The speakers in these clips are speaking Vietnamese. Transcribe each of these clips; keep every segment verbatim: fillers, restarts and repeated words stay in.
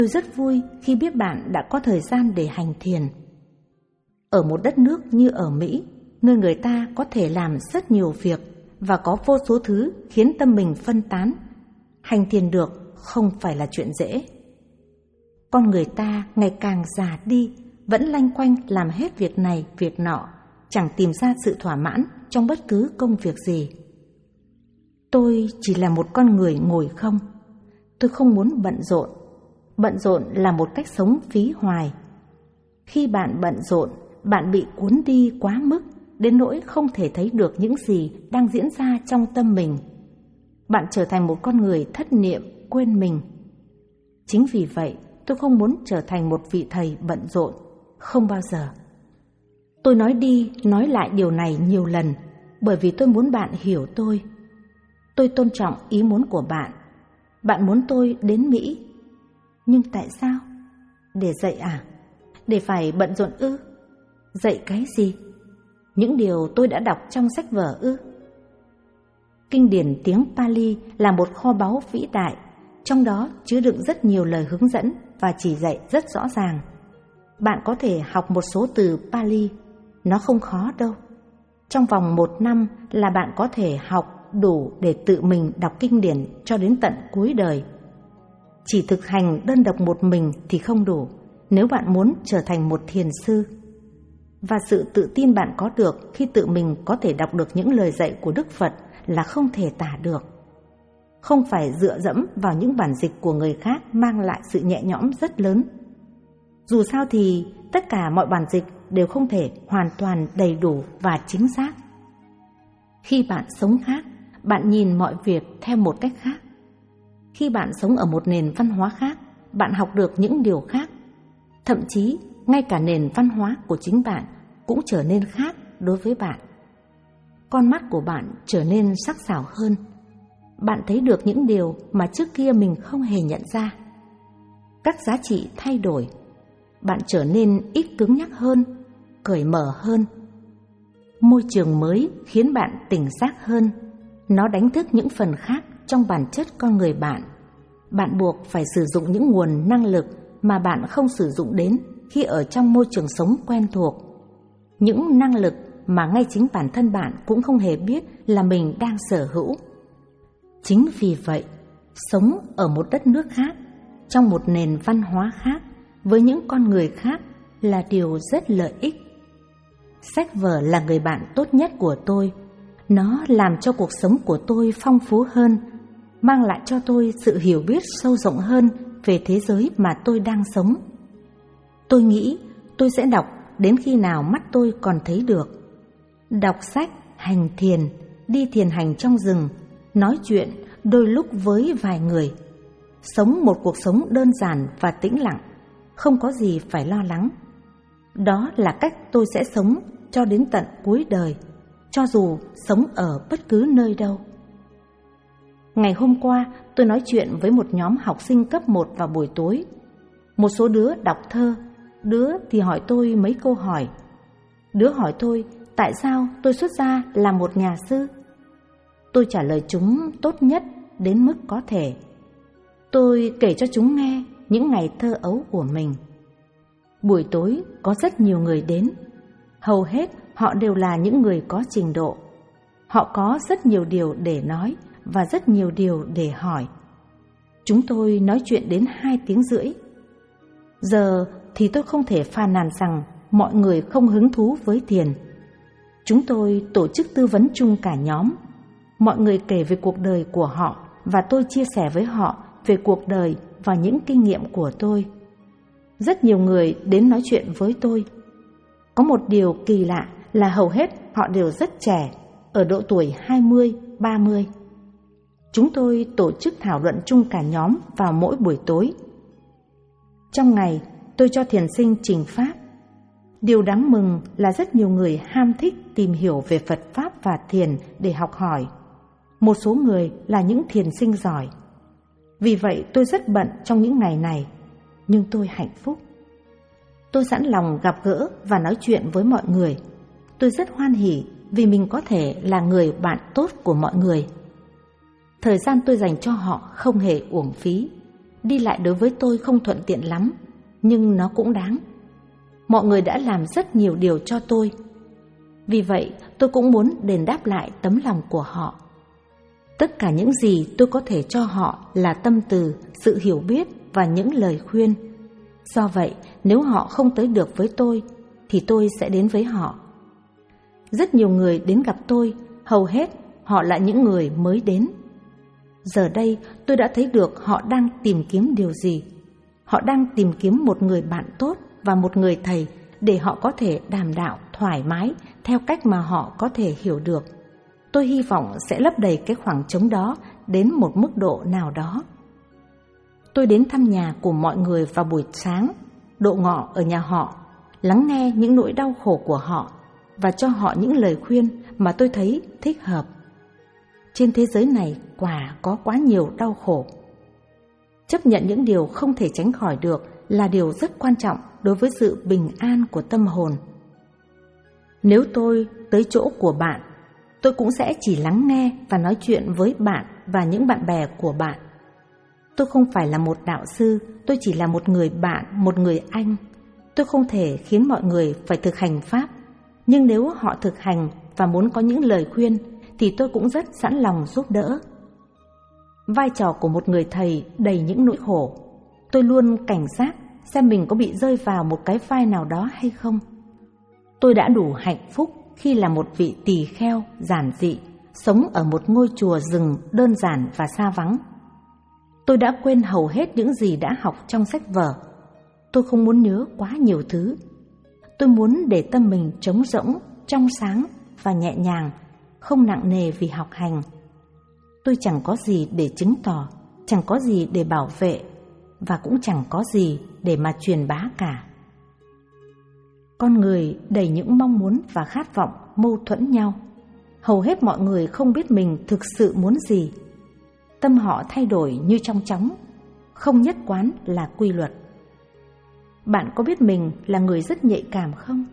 Tôi rất vui khi biết bạn đã có thời gian để hành thiền. Ở một đất nước như ở Mỹ, nơi người ta có thể làm rất nhiều việc và có vô số thứ khiến tâm mình phân tán, hành thiền được không phải là chuyện dễ. Con người ta ngày càng già đi, vẫn lanh quanh làm hết việc này, việc nọ, chẳng tìm ra sự thỏa mãn trong bất cứ công việc gì. Tôi chỉ là một con người ngồi không. Tôi không muốn bận rộn. Bận rộn là một cách sống phí hoài. Khi bạn bận rộn, bạn bị cuốn đi quá mức, đến nỗi không thể thấy được những gì đang diễn ra trong tâm mình. Bạn trở thành một con người thất niệm, quên mình. Chính vì vậy, tôi không muốn trở thành một vị thầy bận rộn, không bao giờ. Tôi nói đi, nói lại điều này nhiều lần, bởi vì tôi muốn bạn hiểu tôi. Tôi tôn trọng ý muốn của bạn. Bạn muốn tôi đến Mỹ. Nhưng tại sao? Để dạy à? Để phải bận rộn ư? Dạy cái gì? Những điều tôi đã đọc trong sách vở ư? Kinh điển tiếng Pali là một kho báu vĩ đại, trong đó chứa đựng rất nhiều lời hướng dẫn và chỉ dạy rất rõ ràng. Bạn có thể học một số từ Pali, nó không khó đâu. Trong vòng một năm là bạn có thể học đủ để tự mình đọc kinh điển cho đến tận cuối đời. Chỉ thực hành đơn độc một mình thì không đủ nếu bạn muốn trở thành một thiền sư. Và sự tự tin bạn có được khi tự mình có thể đọc được những lời dạy của Đức Phật là không thể tả được. Không phải dựa dẫm vào những bản dịch của người khác mang lại sự nhẹ nhõm rất lớn. Dù sao thì tất cả mọi bản dịch đều không thể hoàn toàn đầy đủ và chính xác. Khi bạn sống khác, bạn nhìn mọi việc theo một cách khác. Khi bạn sống ở một nền văn hóa khác, bạn học được những điều khác. Thậm chí, ngay cả nền văn hóa của chính bạn cũng trở nên khác đối với bạn. Con mắt của bạn trở nên sắc sảo hơn. Bạn thấy được những điều mà trước kia mình không hề nhận ra. Các giá trị thay đổi. Bạn trở nên ít cứng nhắc hơn, cởi mở hơn. Môi trường mới khiến bạn tỉnh giác hơn. Nó đánh thức những phần khác trong bản chất con người bạn. Bạn buộc phải sử dụng những nguồn năng lực mà bạn không sử dụng đến khi ở trong môi trường sống quen thuộc. Những năng lực mà ngay chính bản thân bạn cũng không hề biết là mình đang sở hữu. Chính vì vậy, sống ở một đất nước khác, trong một nền văn hóa khác, với những con người khác là điều rất lợi ích. Sách vở là người bạn tốt nhất của tôi. Nó làm cho cuộc sống của tôi phong phú hơn, mang lại cho tôi sự hiểu biết sâu rộng hơn về thế giới mà tôi đang sống. Tôi nghĩ tôi sẽ đọc đến khi nào mắt tôi còn thấy được. Đọc sách, hành thiền, đi thiền hành trong rừng, nói chuyện đôi lúc với vài người. Sống một cuộc sống đơn giản và tĩnh lặng, không có gì phải lo lắng. Đó là cách tôi sẽ sống cho đến tận cuối đời, cho dù sống ở bất cứ nơi đâu. Ngày hôm qua, tôi nói chuyện với một nhóm học sinh cấp một vào buổi tối. Một số đứa đọc thơ, đứa thì hỏi tôi mấy câu hỏi. Đứa hỏi tôi tại sao tôi xuất gia là một nhà sư. Tôi trả lời chúng tốt nhất đến mức có thể. Tôi kể cho chúng nghe những ngày thơ ấu của mình. Buổi tối có rất nhiều người đến. Hầu hết họ đều là những người có trình độ. Họ có rất nhiều điều để nói và rất nhiều điều để hỏi. Chúng tôi nói chuyện đến hai tiếng rưỡi. Giờ thì tôi không thể phàn nàn rằng mọi người không hứng thú với thiền. Chúng tôi tổ chức tư vấn chung cả nhóm. Mọi người kể về cuộc đời của họ và tôi chia sẻ với họ về cuộc đời và những kinh nghiệm của tôi. Rất nhiều người đến nói chuyện với tôi. Có một điều kỳ lạ là hầu hết họ đều rất trẻ, ở độ tuổi hai mươi, ba mươi. Chúng tôi tổ chức thảo luận chung cả nhóm vào mỗi buổi tối. Trong ngày, tôi cho thiền sinh trình pháp. Điều đáng mừng là rất nhiều người ham thích tìm hiểu về Phật Pháp và thiền để học hỏi. Một số người là những thiền sinh giỏi. Vì vậy tôi rất bận trong những ngày này, nhưng tôi hạnh phúc. Tôi sẵn lòng gặp gỡ và nói chuyện với mọi người. Tôi rất hoan hỉ vì mình có thể là người bạn tốt của mọi người. Thời gian tôi dành cho họ không hề uổng phí. Đi lại đối với tôi không thuận tiện lắm, nhưng nó cũng đáng. Mọi người đã làm rất nhiều điều cho tôi. Vì vậy, tôi cũng muốn đền đáp lại tấm lòng của họ. Tất cả những gì tôi có thể cho họ là tâm từ, sự hiểu biết và những lời khuyên. Do vậy, nếu họ không tới được với tôi, thì tôi sẽ đến với họ. Rất nhiều người đến gặp tôi, hầu hết họ là những người mới đến. Giờ đây, tôi đã thấy được họ đang tìm kiếm điều gì. Họ đang tìm kiếm một người bạn tốt và một người thầy để họ có thể đàm đạo thoải mái theo cách mà họ có thể hiểu được. Tôi hy vọng sẽ lấp đầy cái khoảng trống đó đến một mức độ nào đó. Tôi đến thăm nhà của mọi người vào buổi sáng, độ ngọ ở nhà họ, lắng nghe những nỗi đau khổ của họ và cho họ những lời khuyên mà tôi thấy thích hợp. Trên thế giới này quả có quá nhiều đau khổ. Chấp nhận những điều không thể tránh khỏi được là điều rất quan trọng đối với sự bình an của tâm hồn. Nếu tôi tới chỗ của bạn, tôi cũng sẽ chỉ lắng nghe và nói chuyện với bạn và những bạn bè của bạn. Tôi không phải là một đạo sư, tôi chỉ là một người bạn, một người anh. Tôi không thể khiến mọi người phải thực hành pháp, nhưng nếu họ thực hành và muốn có những lời khuyên, thì tôi cũng rất sẵn lòng giúp đỡ. Vai trò của một người thầy đầy những nỗi khổ, tôi luôn cảnh giác xem mình có bị rơi vào một cái vai nào đó hay không. Tôi đã đủ hạnh phúc khi là một vị tỳ kheo giản dị, sống ở một ngôi chùa rừng đơn giản và xa vắng. Tôi đã quên hầu hết những gì đã học trong sách vở. Tôi không muốn nhớ quá nhiều thứ. Tôi muốn để tâm mình trống rỗng, trong sáng và nhẹ nhàng, không nặng nề vì học hành. Tôi chẳng có gì để chứng tỏ, chẳng có gì để bảo vệ, và cũng chẳng có gì để mà truyền bá cả. Con người đầy những mong muốn và khát vọng mâu thuẫn nhau. Hầu hết mọi người không biết mình thực sự muốn gì. Tâm họ thay đổi như trong chóng, không nhất quán là quy luật. Bạn có biết mình là người rất nhạy cảm không?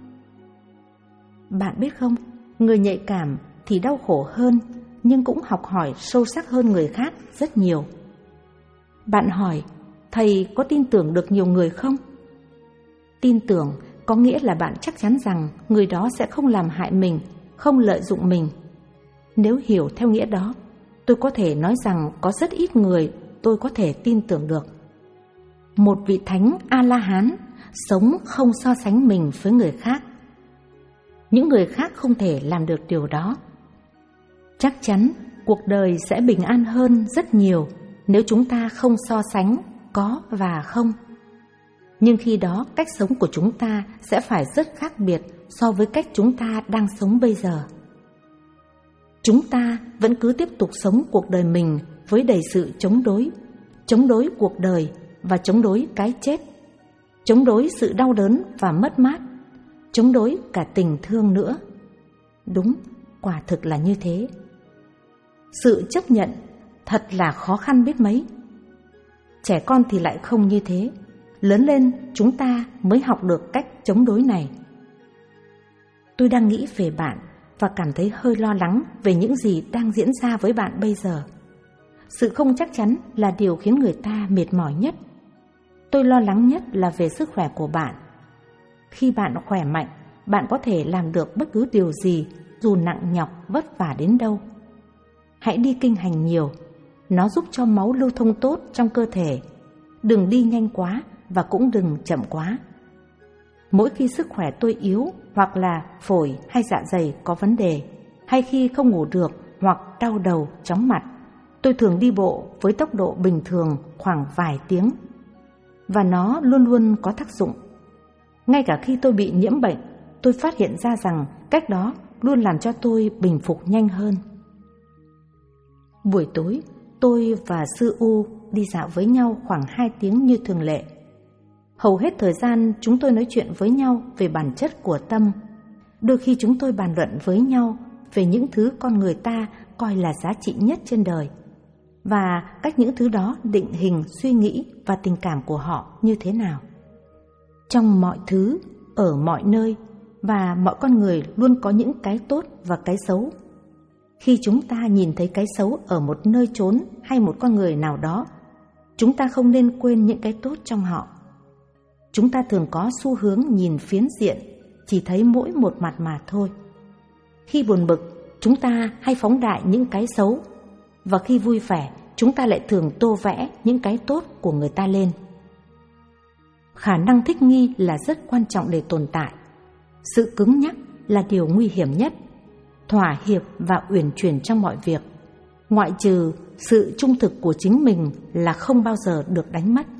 Bạn biết không, người nhạy cảm thì đau khổ hơn, nhưng cũng học hỏi sâu sắc hơn người khác rất nhiều. Bạn hỏi, thầy có tin tưởng được nhiều người không? Tin tưởng có nghĩa là bạn chắc chắn rằng người đó sẽ không làm hại mình, không lợi dụng mình. Nếu hiểu theo nghĩa đó, tôi có thể nói rằng có rất ít người tôi có thể tin tưởng được. Một vị thánh A-la-hán sống không so sánh mình với người khác. Những người khác không thể làm được điều đó. Chắc chắn cuộc đời sẽ bình an hơn rất nhiều nếu chúng ta không so sánh có và không. Nhưng khi đó cách sống của chúng ta sẽ phải rất khác biệt so với cách chúng ta đang sống bây giờ. Chúng ta vẫn cứ tiếp tục sống cuộc đời mình với đầy sự chống đối, chống đối cuộc đời và chống đối cái chết, chống đối sự đau đớn và mất mát, chống đối cả tình thương nữa. Đúng, quả thực là như thế. Sự chấp nhận thật là khó khăn biết mấy. Trẻ con thì lại không như thế. Lớn lên chúng ta mới học được cách chống đối này. Tôi đang nghĩ về bạn và cảm thấy hơi lo lắng về những gì đang diễn ra với bạn bây giờ. Sự không chắc chắn là điều khiến người ta mệt mỏi nhất. Tôi lo lắng nhất là về sức khỏe của bạn. Khi bạn khỏe mạnh, bạn có thể làm được bất cứ điều gì, dù nặng nhọc, vất vả đến đâu. Hãy đi kinh hành nhiều, nó giúp cho máu lưu thông tốt trong cơ thể. Đừng đi nhanh quá và cũng đừng chậm quá. Mỗi khi sức khỏe tôi yếu, hoặc là phổi hay dạ dày có vấn đề, hay khi không ngủ được hoặc đau đầu, chóng mặt, tôi thường đi bộ với tốc độ bình thường khoảng vài tiếng. Và nó luôn luôn có tác dụng. Ngay cả khi tôi bị nhiễm bệnh, tôi phát hiện ra rằng cách đó luôn làm cho tôi bình phục nhanh hơn. Buổi tối, tôi và sư U đi dạo với nhau khoảng hai tiếng như thường lệ. Hầu hết thời gian chúng tôi nói chuyện với nhau về bản chất của tâm. Đôi khi chúng tôi bàn luận với nhau về những thứ con người ta coi là giá trị nhất trên đời, và cách những thứ đó định hình suy nghĩ và tình cảm của họ như thế nào. Trong mọi thứ, ở mọi nơi, và mọi con người luôn có những cái tốt và cái xấu. Khi chúng ta nhìn thấy cái xấu ở một nơi chốn hay một con người nào đó, chúng ta không nên quên những cái tốt trong họ. Chúng ta thường có xu hướng nhìn phiến diện, chỉ thấy mỗi một mặt mà thôi. Khi buồn bực, chúng ta hay phóng đại những cái xấu, và khi vui vẻ, chúng ta lại thường tô vẽ những cái tốt của người ta lên. Khả năng thích nghi là rất quan trọng để tồn tại. Sự cứng nhắc là điều nguy hiểm nhất. Thỏa hiệp và uyển chuyển trong mọi việc, ngoại trừ sự trung thực của chính mình, là không bao giờ được đánh mất.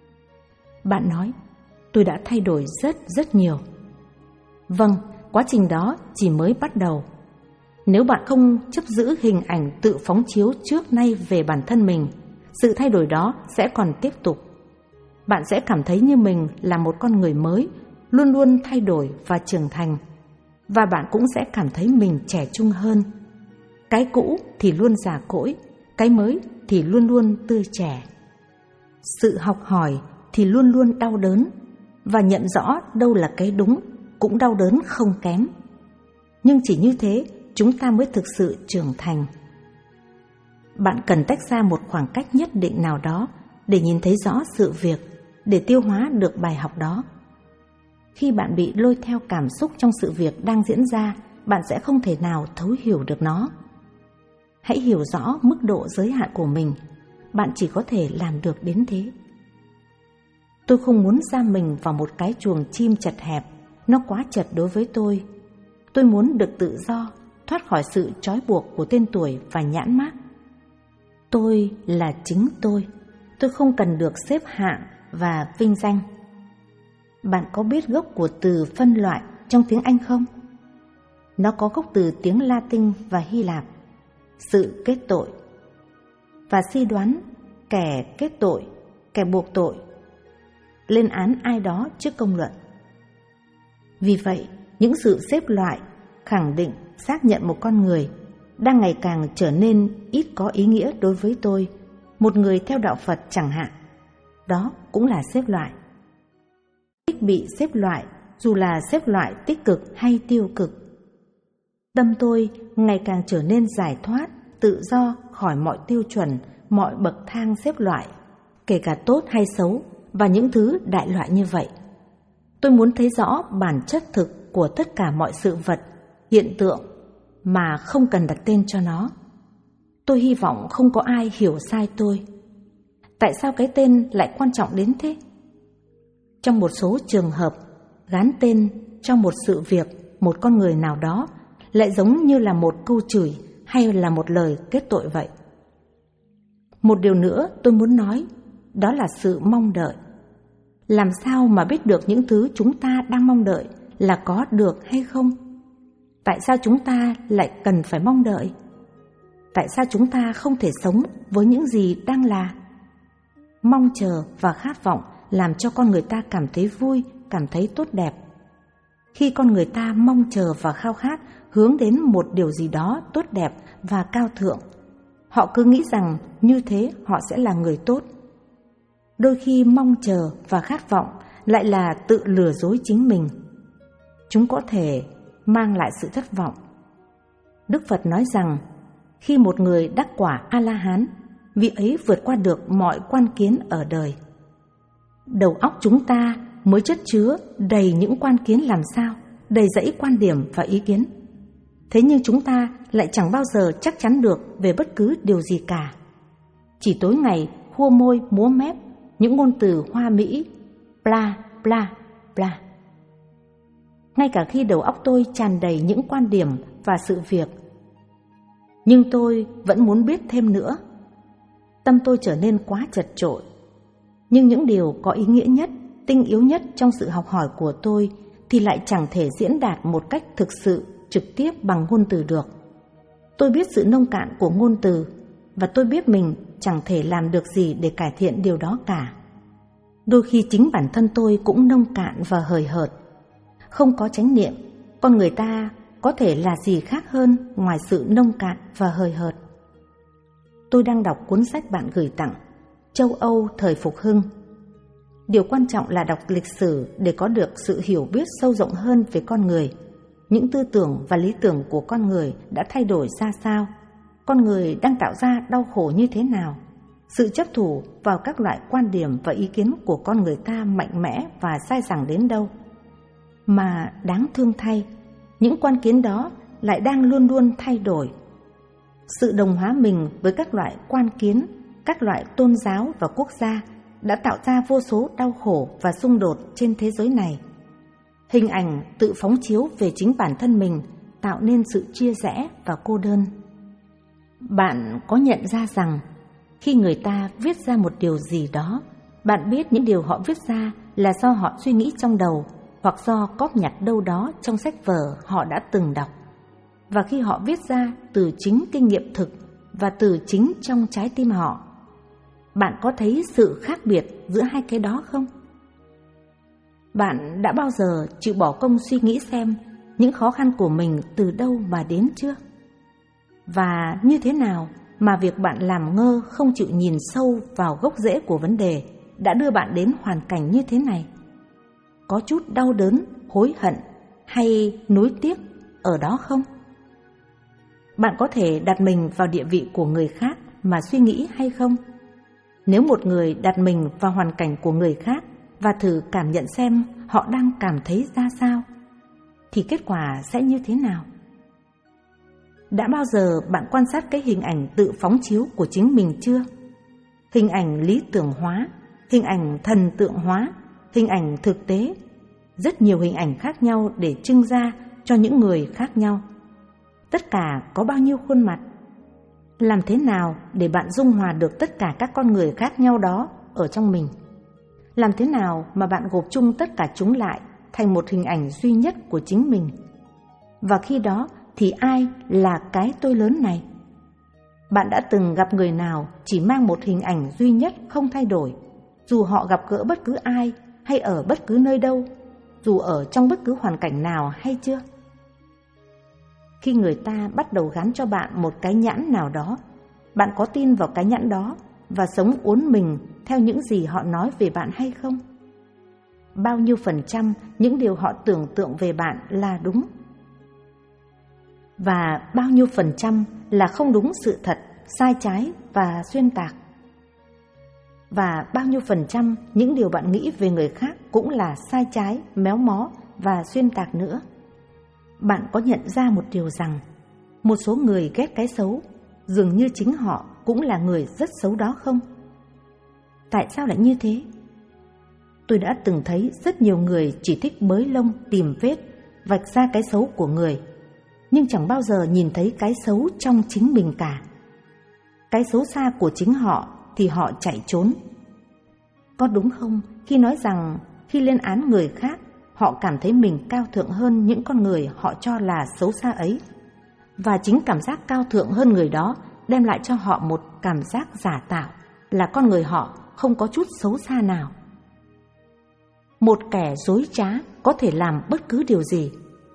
Bạn nói, tôi đã thay đổi rất rất nhiều. Vâng, quá trình đó chỉ mới bắt đầu. Nếu bạn không chấp giữ hình ảnh tự phóng chiếu trước nay về bản thân mình, sự thay đổi đó sẽ còn tiếp tục. Bạn sẽ cảm thấy như mình là một con người mới, luôn luôn thay đổi và trưởng thành. Và bạn cũng sẽ cảm thấy mình trẻ trung hơn. Cái cũ thì luôn già cỗi, cái mới thì luôn luôn tươi trẻ. Sự học hỏi thì luôn luôn đau đớn, và nhận rõ đâu là cái đúng cũng đau đớn không kém. Nhưng chỉ như thế chúng ta mới thực sự trưởng thành. Bạn cần tách ra một khoảng cách nhất định nào đó để nhìn thấy rõ sự việc, để tiêu hóa được bài học đó. Khi bạn bị lôi theo cảm xúc trong sự việc đang diễn ra, bạn sẽ không thể nào thấu hiểu được nó. Hãy hiểu rõ mức độ giới hạn của mình, bạn chỉ có thể làm được đến thế. Tôi không muốn giam mình vào một cái chuồng chim chật hẹp, nó quá chật đối với tôi. Tôi muốn được tự do, thoát khỏi sự trói buộc của tên tuổi và nhãn mác. Tôi là chính tôi, tôi không cần được xếp hạng và vinh danh. Bạn có biết gốc của từ phân loại trong tiếng Anh không? Nó có gốc từ tiếng Latin và Hy Lạp, sự kết tội. Và suy đoán kẻ kết tội, kẻ buộc tội, lên án ai đó trước công luận. Vì vậy, những sự xếp loại, khẳng định, xác nhận một con người đang ngày càng trở nên ít có ý nghĩa đối với tôi, một người theo đạo Phật chẳng hạn. Đó cũng là xếp loại. Thích bị xếp loại, dù là xếp loại tích cực hay tiêu cực. Tâm tôi ngày càng trở nên giải thoát, tự do khỏi mọi tiêu chuẩn, mọi bậc thang xếp loại, kể cả tốt hay xấu, và những thứ đại loại như vậy. Tôi muốn thấy rõ bản chất thực của tất cả mọi sự vật, hiện tượng mà không cần đặt tên cho nó. Tôi hy vọng không có ai hiểu sai tôi. Tại sao cái tên lại quan trọng đến thế? Trong một số trường hợp, gán tên trong một sự việc, một con người nào đó lại giống như là một câu chửi hay là một lời kết tội vậy. Một điều nữa tôi muốn nói, đó là sự mong đợi. Làm sao mà biết được những thứ chúng ta đang mong đợi là có được hay không? Tại sao chúng ta lại cần phải mong đợi? Tại sao chúng ta không thể sống với những gì đang là? Mong chờ và khát vọng làm cho con người ta cảm thấy vui, cảm thấy tốt đẹp. Khi con người ta mong chờ và khao khát hướng đến một điều gì đó tốt đẹp và cao thượng, họ cứ nghĩ rằng như thế họ sẽ là người tốt. Đôi khi mong chờ và khát vọng lại là tự lừa dối chính mình. Chúng có thể mang lại sự thất vọng. Đức Phật nói rằng, khi một người đắc quả A-la-hán, vị ấy vượt qua được mọi quan kiến ở đời. Đầu óc chúng ta mới chất chứa đầy những quan kiến làm sao, đầy dẫy quan điểm và ý kiến. Thế nhưng chúng ta lại chẳng bao giờ chắc chắn được về bất cứ điều gì cả. Chỉ tối ngày khua môi múa mép những ngôn từ hoa mỹ, bla bla bla. Ngay cả khi đầu óc tôi tràn đầy những quan điểm và sự việc, nhưng tôi vẫn muốn biết thêm nữa. Tâm tôi trở nên quá chật chội. Nhưng những điều có ý nghĩa nhất, tinh yếu nhất trong sự học hỏi của tôi thì lại chẳng thể diễn đạt một cách thực sự, trực tiếp bằng ngôn từ được. Tôi biết sự nông cạn của ngôn từ, và tôi biết mình chẳng thể làm được gì để cải thiện điều đó cả. Đôi khi chính bản thân tôi cũng nông cạn và hời hợt. Không có chánh niệm, con người ta có thể là gì khác hơn ngoài sự nông cạn và hời hợt. Tôi đang đọc cuốn sách bạn gửi tặng, Châu Âu thời phục hưng. Điều quan trọng là đọc lịch sử để có được sự hiểu biết sâu rộng hơn về con người, những tư tưởng và lý tưởng của con người đã thay đổi ra sao, con người đang tạo ra đau khổ như thế nào, Sự chấp thủ vào các loại quan điểm và ý kiến của con người ta mạnh mẽ và dai dẳng đến đâu. Mà đáng thương thay, những quan kiến đó lại đang luôn luôn thay đổi. Sự đồng hóa mình với các loại quan kiến, các loại tôn giáo và quốc gia đã tạo ra vô số đau khổ và xung đột trên thế giới này. Hình ảnh tự phóng chiếu về chính bản thân mình tạo nên sự chia rẽ và cô đơn. Bạn có nhận ra rằng khi người ta viết ra một điều gì đó, bạn biết những điều họ viết ra là do họ suy nghĩ trong đầu hoặc do cóp nhặt đâu đó trong sách vở họ đã từng đọc. Và khi họ viết ra từ chính kinh nghiệm thực và từ chính trong trái tim họ, bạn có thấy sự khác biệt giữa hai cái đó không? Bạn đã bao giờ chịu bỏ công suy nghĩ xem những khó khăn của mình từ đâu mà đến chưa? Và như thế nào mà việc bạn làm ngơ không chịu nhìn sâu vào gốc rễ của vấn đề đã đưa bạn đến hoàn cảnh như thế này? Có chút đau đớn, hối hận hay nuối tiếc ở đó không? Bạn có thể đặt mình vào địa vị của người khác mà suy nghĩ hay không? Nếu một người đặt mình vào hoàn cảnh của người khác và thử cảm nhận xem họ đang cảm thấy ra sao, thì kết quả sẽ như thế nào? Đã bao giờ bạn quan sát cái hình ảnh tự phóng chiếu của chính mình chưa? Hình ảnh lý tưởng hóa, hình ảnh thần tượng hóa, hình ảnh thực tế, rất nhiều hình ảnh khác nhau để trưng ra cho những người khác nhau. Tất cả có bao nhiêu khuôn mặt? Làm thế nào để bạn dung hòa được tất cả các con người khác nhau đó ở trong mình? Làm thế nào mà bạn gộp chung tất cả chúng lại thành một hình ảnh duy nhất của chính mình? Và khi đó thì ai là cái tôi lớn này? Bạn đã từng gặp người nào chỉ mang một hình ảnh duy nhất không thay đổi, dù họ gặp gỡ bất cứ ai hay ở bất cứ nơi đâu, dù ở trong bất cứ hoàn cảnh nào hay chưa? Khi người ta bắt đầu gắn cho bạn một cái nhãn nào đó, bạn có tin vào cái nhãn đó và sống uốn mình theo những gì họ nói về bạn hay không? Bao nhiêu phần trăm những điều họ tưởng tượng về bạn là đúng? Và bao nhiêu phần trăm là không đúng sự thật, sai trái và xuyên tạc? Và bao nhiêu phần trăm những điều bạn nghĩ về người khác cũng là sai trái, méo mó và xuyên tạc nữa? Bạn có nhận ra một điều rằng một số người ghét cái xấu, dường như chính họ cũng là người rất xấu đó không? Tại sao lại như thế? Tôi đã từng thấy rất nhiều người chỉ thích bới lông, tìm vết, vạch ra cái xấu của người, nhưng chẳng bao giờ nhìn thấy cái xấu trong chính mình cả. Cái xấu xa của chính họ thì họ chạy trốn. Có đúng không khi nói rằng khi lên án người khác, họ cảm thấy mình cao thượng hơn những con người họ cho là xấu xa ấy? Và chính cảm giác cao thượng hơn người đó đem lại cho họ một cảm giác giả tạo là con người họ không có chút xấu xa nào. Một kẻ dối trá có thể làm bất cứ điều gì.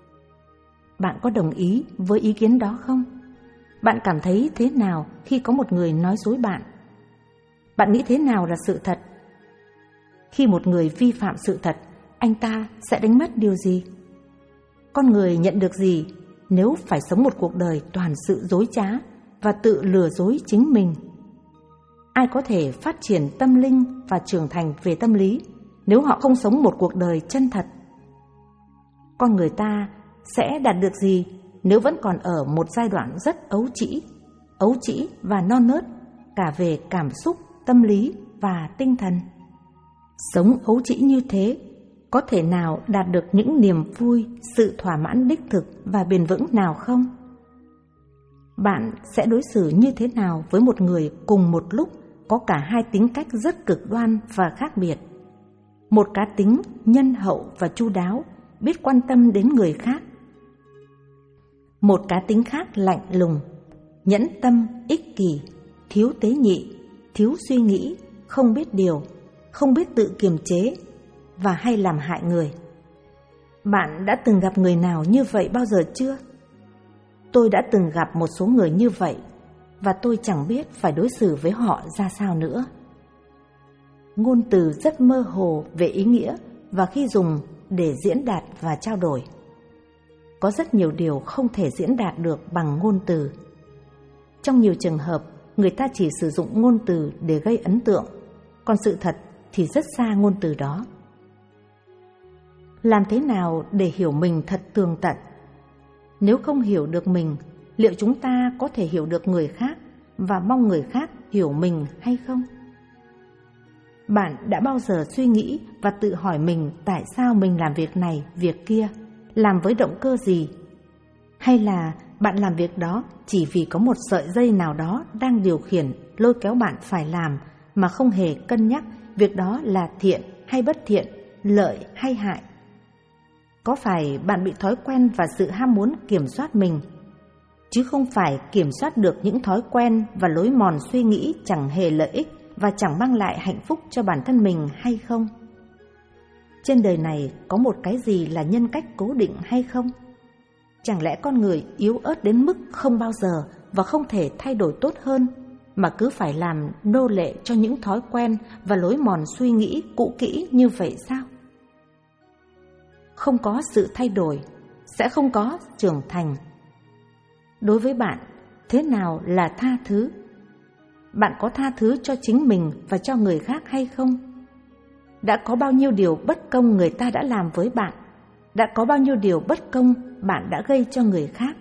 Bạn có đồng ý với ý kiến đó không? Bạn cảm thấy thế nào khi có một người nói dối bạn? Bạn nghĩ thế nào là sự thật? Khi một người vi phạm sự thật, anh ta sẽ đánh mất điều gì? Con người nhận được gì nếu phải sống một cuộc đời toàn sự dối trá và tự lừa dối chính mình? Ai có thể phát triển tâm linh và trưởng thành về tâm lý nếu họ không sống một cuộc đời chân thật? Con người ta sẽ đạt được gì nếu vẫn còn ở một giai đoạn rất ấu trĩ, ấu trĩ và non nớt cả về cảm xúc, tâm lý và tinh thần? Sống ấu trĩ như thế có thể nào đạt được những niềm vui, sự thỏa mãn đích thực và bền vững nào không? Bạn sẽ đối xử như thế nào với một người cùng một lúc có cả hai tính cách rất cực đoan và khác biệt? Một cá tính nhân hậu và chu đáo, biết quan tâm đến người khác. Một cá tính khác lạnh lùng, nhẫn tâm, ích kỷ, thiếu tế nhị, thiếu suy nghĩ, không biết điều, không biết tự kiềm chế và hay làm hại người. Bạn đã từng gặp người nào như vậy bao giờ chưa? Tôi đã từng gặp một số người như vậy và tôi chẳng biết phải đối xử với họ ra sao nữa. Ngôn từ rất mơ hồ về ý nghĩa và khi dùng để diễn đạt và trao đổi. Có rất nhiều điều không thể diễn đạt được bằng ngôn từ. Trong nhiều trường hợp, người ta chỉ sử dụng ngôn từ để gây ấn tượng, còn sự thật thì rất xa ngôn từ đó. Làm thế nào để hiểu mình thật tường tận? Nếu không hiểu được mình, liệu chúng ta có thể hiểu được người khác và mong người khác hiểu mình hay không? Bạn đã bao giờ suy nghĩ và tự hỏi mình tại sao mình làm việc này, việc kia, làm với động cơ gì? Hay là bạn làm việc đó chỉ vì có một sợi dây nào đó đang điều khiển, lôi kéo bạn phải làm mà không hề cân nhắc việc đó là thiện hay bất thiện, lợi hay hại? Có phải bạn bị thói quen và sự ham muốn kiểm soát mình, chứ không phải kiểm soát được những thói quen và lối mòn suy nghĩ chẳng hề lợi ích và chẳng mang lại hạnh phúc cho bản thân mình hay không? Trên đời này có một cái gì là nhân cách cố định hay không? Chẳng lẽ con người yếu ớt đến mức không bao giờ và không thể thay đổi tốt hơn, mà cứ phải làm nô lệ cho những thói quen và lối mòn suy nghĩ cũ kỹ như vậy sao? Không có sự thay đổi, sẽ không có trưởng thành. Đối với bạn, thế nào là tha thứ? Bạn có tha thứ cho chính mình và cho người khác hay không? Đã có bao nhiêu điều bất công người ta đã làm với bạn? Đã có bao nhiêu điều bất công bạn đã gây cho người khác?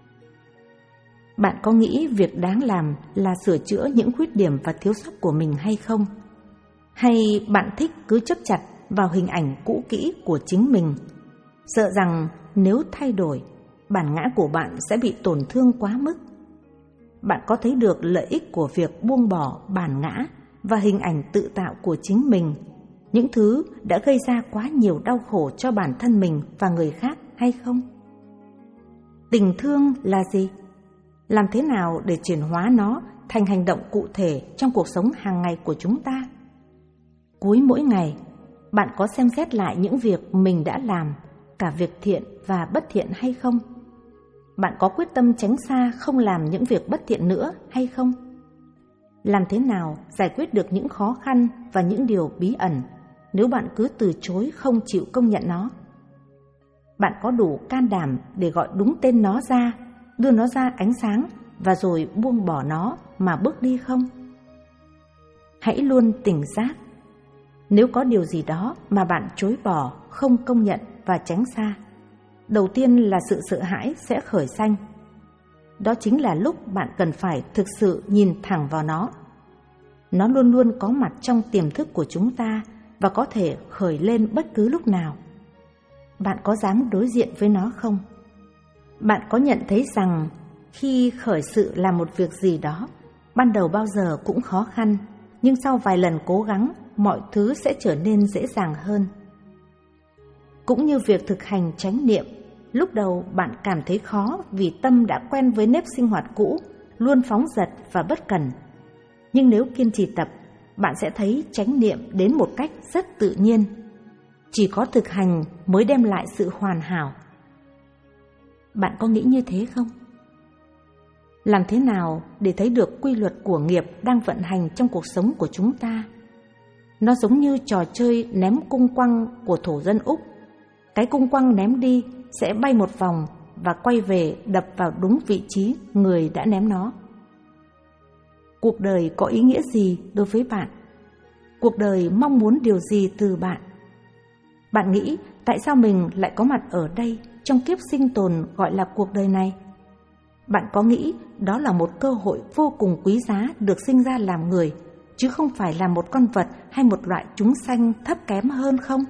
Bạn có nghĩ việc đáng làm là sửa chữa những khuyết điểm và thiếu sót của mình hay không? Hay bạn thích cứ chấp chặt vào hình ảnh cũ kỹ của chính mình, sợ rằng nếu thay đổi, bản ngã của bạn sẽ bị tổn thương quá mức? Bạn có thấy được lợi ích của việc buông bỏ bản ngã và hình ảnh tự tạo của chính mình, những thứ đã gây ra quá nhiều đau khổ cho bản thân mình và người khác hay không? Tình thương là gì? Làm thế nào để chuyển hóa nó thành hành động cụ thể trong cuộc sống hàng ngày của chúng ta? Cuối mỗi ngày, bạn có xem xét lại những việc mình đã làm, cả việc thiện và bất thiện hay không? Bạn có quyết tâm tránh xa không làm những việc bất thiện nữa hay không? Làm thế nào giải quyết được những khó khăn và những điều bí ẩn nếu bạn cứ từ chối không chịu công nhận nó? Bạn có đủ can đảm để gọi đúng tên nó ra, đưa nó ra ánh sáng và rồi buông bỏ nó mà bước đi không? Hãy luôn tỉnh giác. Nếu có điều gì đó mà bạn chối bỏ, không công nhận và tránh xa, đầu tiên là sự sợ hãi sẽ khởi sanh. Đó chính là lúc bạn cần phải thực sự nhìn thẳng vào nó. Nó luôn luôn có mặt trong tiềm thức của chúng ta và có thể khởi lên bất cứ lúc nào. Bạn có dám đối diện với nó không? Bạn có nhận thấy rằng khi khởi sự làm một việc gì đó, ban đầu bao giờ cũng khó khăn, nhưng sau vài lần cố gắng, mọi thứ sẽ trở nên dễ dàng hơn. Cũng như việc thực hành chánh niệm, lúc đầu bạn cảm thấy khó vì tâm đã quen với nếp sinh hoạt cũ, luôn phóng dật và bất cẩn. Nhưng nếu kiên trì tập, bạn sẽ thấy chánh niệm đến một cách rất tự nhiên. Chỉ có thực hành mới đem lại sự hoàn hảo. Bạn có nghĩ như thế không? Làm thế nào để thấy được quy luật của nghiệp đang vận hành trong cuộc sống của chúng ta? Nó giống như trò chơi ném cung quăng của thổ dân Úc. Cái cung quăng ném đi sẽ bay một vòng và quay về đập vào đúng vị trí người đã ném nó. Cuộc đời có ý nghĩa gì đối với bạn? Cuộc đời mong muốn điều gì từ bạn? Bạn nghĩ tại sao mình lại có mặt ở đây trong kiếp sinh tồn gọi là cuộc đời này? Bạn có nghĩ đó là một cơ hội vô cùng quý giá được sinh ra làm người, chứ không phải là một con vật hay một loại chúng sanh thấp kém hơn không?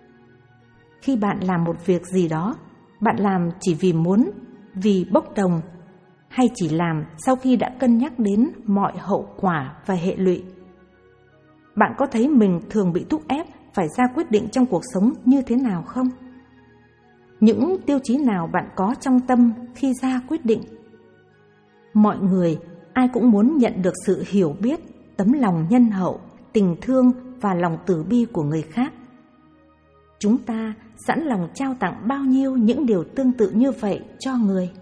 Khi bạn làm một việc gì đó, bạn làm chỉ vì muốn, vì bốc đồng, hay chỉ làm sau khi đã cân nhắc đến mọi hậu quả và hệ lụy? Bạn có thấy mình thường bị thúc ép phải ra quyết định trong cuộc sống như thế nào không? Những tiêu chí nào bạn có trong tâm khi ra quyết định? Mọi người, ai cũng muốn nhận được sự hiểu biết, tấm lòng nhân hậu, tình thương và lòng từ bi của người khác. Chúng ta sẵn lòng trao tặng bao nhiêu những điều tương tự như vậy cho người?